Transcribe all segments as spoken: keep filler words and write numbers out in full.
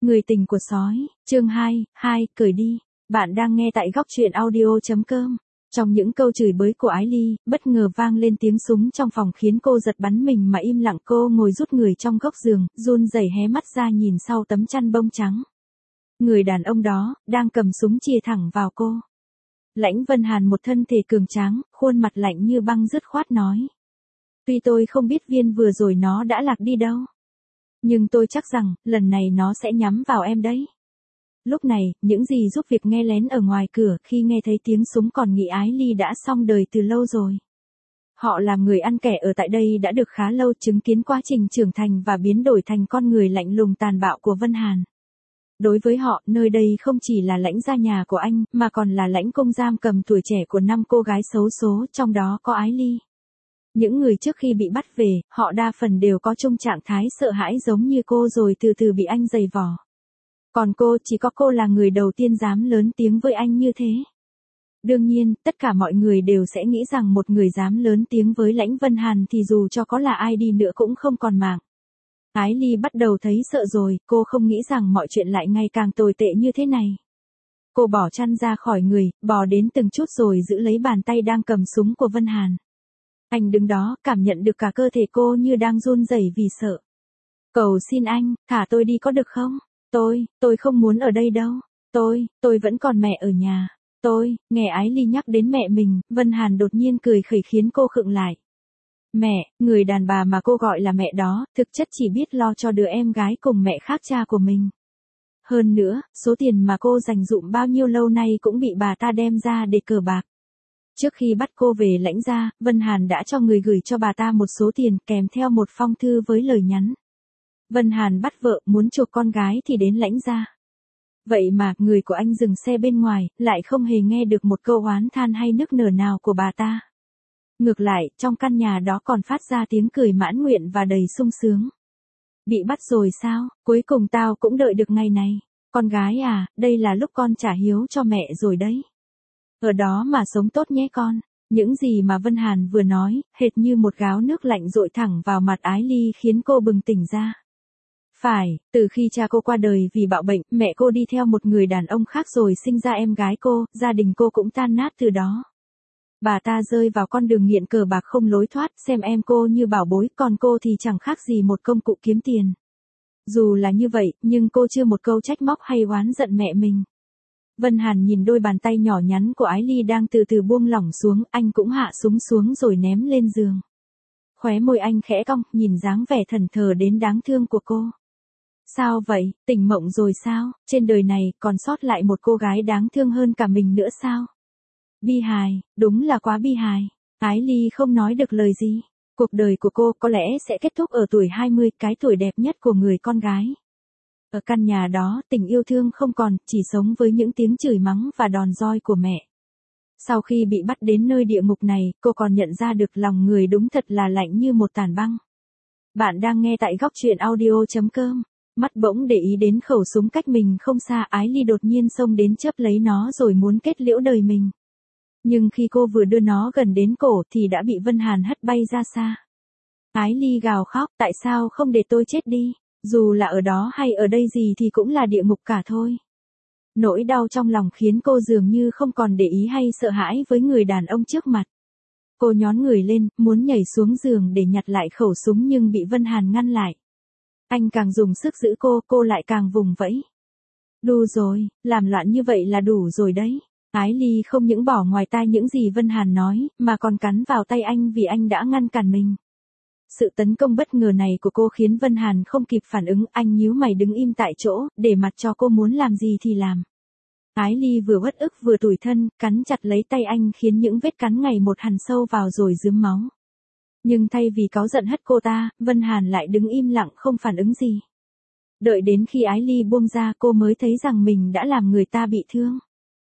Người tình của sói, chương hai, hai, cởi đi. Bạn đang nghe tại góc truyện audio.com. Trong những câu chửi bới của Ái Ly, bất ngờ vang lên tiếng súng trong phòng khiến cô giật bắn mình mà im lặng. Cô ngồi rút người trong góc giường, run rẩy hé mắt ra nhìn sau tấm chăn bông trắng. Người đàn ông đó, đang cầm súng chìa thẳng vào cô. Lãnh Vân Hàn một thân thể cường tráng, khuôn mặt lạnh như băng dứt khoát nói. Tuy tôi không biết viên vừa rồi nó đã lạc đi đâu. Nhưng tôi chắc rằng, lần này nó sẽ nhắm vào em đấy. Lúc này, những gì giúp việc nghe lén ở ngoài cửa khi nghe thấy tiếng súng còn nghĩ Ái Ly đã xong đời từ lâu rồi. Họ làm người ăn kẻ ở tại đây đã được khá lâu, chứng kiến quá trình trưởng thành và biến đổi thành con người lạnh lùng tàn bạo của Vân Hàn. Đối với họ, nơi đây không chỉ là lãnh gia nhà của anh, mà còn là lãnh cung giam cầm tuổi trẻ của năm cô gái xấu số, trong đó có Ái Ly. Những người trước khi bị bắt về, họ đa phần đều có chung trạng thái sợ hãi giống như cô rồi từ từ bị anh giày vò. Còn cô, chỉ có cô là người đầu tiên dám lớn tiếng với anh như thế. Đương nhiên, tất cả mọi người đều sẽ nghĩ rằng một người dám lớn tiếng với Lãnh Vân Hàn thì dù cho có là ai đi nữa cũng không còn mạng. Ái Ly bắt đầu thấy sợ rồi, cô không nghĩ rằng mọi chuyện lại ngày càng tồi tệ như thế này. Cô bỏ chăn ra khỏi người, bò đến từng chút rồi giữ lấy bàn tay đang cầm súng của Vân Hàn. Anh đứng đó, cảm nhận được cả cơ thể cô như đang run rẩy vì sợ. Cầu xin anh, thả tôi đi có được không? Tôi, tôi không muốn ở đây đâu. Tôi, tôi vẫn còn mẹ ở nhà. Tôi, nghe Ái Ly nhắc đến mẹ mình, Vân Hàn đột nhiên cười khẩy khiến cô khựng lại. Mẹ, người đàn bà mà cô gọi là mẹ đó, thực chất chỉ biết lo cho đứa em gái cùng mẹ khác cha của mình. Hơn nữa, số tiền mà cô dành dụm bao nhiêu lâu nay cũng bị bà ta đem ra để cờ bạc. Trước khi bắt cô về lãnh gia, Vân Hàn đã cho người gửi cho bà ta một số tiền kèm theo một phong thư với lời nhắn. Vân Hàn bắt vợ, muốn chuộc con gái thì đến lãnh gia. Vậy mà, người của anh dừng xe bên ngoài, lại không hề nghe được một câu oán than hay nức nở nào của bà ta. Ngược lại, trong căn nhà đó còn phát ra tiếng cười mãn nguyện và đầy sung sướng. Bị bắt rồi sao, cuối cùng tao cũng đợi được ngày này. Con gái à, đây là lúc con trả hiếu cho mẹ rồi đấy. Ở đó mà sống tốt nhé con. Những gì mà Vân Hàn vừa nói, hệt như một gáo nước lạnh dội thẳng vào mặt Ái Ly khiến cô bừng tỉnh ra. Phải, từ khi cha cô qua đời vì bạo bệnh, mẹ cô đi theo một người đàn ông khác rồi sinh ra em gái cô, gia đình cô cũng tan nát từ đó. Bà ta rơi vào con đường nghiện cờ bạc không lối thoát, xem em cô như bảo bối, còn cô thì chẳng khác gì một công cụ kiếm tiền. Dù là như vậy, nhưng cô chưa một câu trách móc hay oán giận mẹ mình. Vân Hàn nhìn đôi bàn tay nhỏ nhắn của Ái Ly đang từ từ buông lỏng xuống, anh cũng hạ súng xuống rồi ném lên giường. Khóe môi anh khẽ cong, nhìn dáng vẻ thẫn thờ đến đáng thương của cô. Sao vậy, tỉnh mộng rồi sao, trên đời này còn sót lại một cô gái đáng thương hơn cả mình nữa sao? Bi hài, đúng là quá bi hài. Ái Ly không nói được lời gì. Cuộc đời của cô có lẽ sẽ kết thúc ở tuổi hai mươi, cái tuổi đẹp nhất của người con gái. Ở căn nhà đó, tình yêu thương không còn, chỉ sống với những tiếng chửi mắng và đòn roi của mẹ. Sau khi bị bắt đến nơi địa ngục này, cô còn nhận ra được lòng người đúng thật là lạnh như một tảng băng. Bạn đang nghe tại góc truyện audio.com. Mắt bỗng để ý đến khẩu súng cách mình không xa, Ái Ly đột nhiên xông đến chớp lấy nó rồi muốn kết liễu đời mình. Nhưng khi cô vừa đưa nó gần đến cổ thì đã bị Vân Hàn hất bay ra xa. Ái Ly gào khóc, tại sao không để tôi chết đi, dù là ở đó hay ở đây gì thì cũng là địa ngục cả thôi. Nỗi đau trong lòng khiến cô dường như không còn để ý hay sợ hãi với người đàn ông trước mặt. Cô nhón người lên, muốn nhảy xuống giường để nhặt lại khẩu súng nhưng bị Vân Hàn ngăn lại. Anh càng dùng sức giữ cô, cô lại càng vùng vẫy. Đủ rồi, làm loạn như vậy là đủ rồi đấy. Ái Ly không những bỏ ngoài tai những gì Vân Hàn nói, mà còn cắn vào tay anh vì anh đã ngăn cản mình. Sự tấn công bất ngờ này của cô khiến Vân Hàn không kịp phản ứng, anh nhíu mày đứng im tại chỗ, để mặc cho cô muốn làm gì thì làm. Ái Ly vừa uất ức vừa tủi thân, cắn chặt lấy tay anh khiến những vết cắn ngày một hằn sâu vào rồi rướm máu. Nhưng thay vì cáu giận hất cô ta, Vân Hàn lại đứng im lặng không phản ứng gì. Đợi đến khi Ái Ly buông ra cô mới thấy rằng mình đã làm người ta bị thương.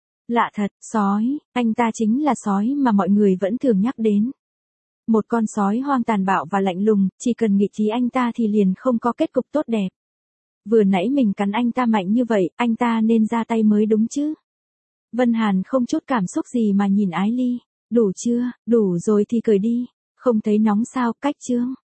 Lạ thật, sói, anh ta chính là sói mà mọi người vẫn thường nhắc đến. Một con sói hoang tàn bạo và lạnh lùng, chỉ cần nghịch trí anh ta thì liền không có kết cục tốt đẹp. Vừa nãy mình cắn anh ta mạnh như vậy, anh ta nên ra tay mới đúng chứ. Vân Hàn không chút cảm xúc gì mà nhìn Ái Ly. Đủ chưa, đủ rồi thì cởi đi. Không thấy nóng sao, cách chương.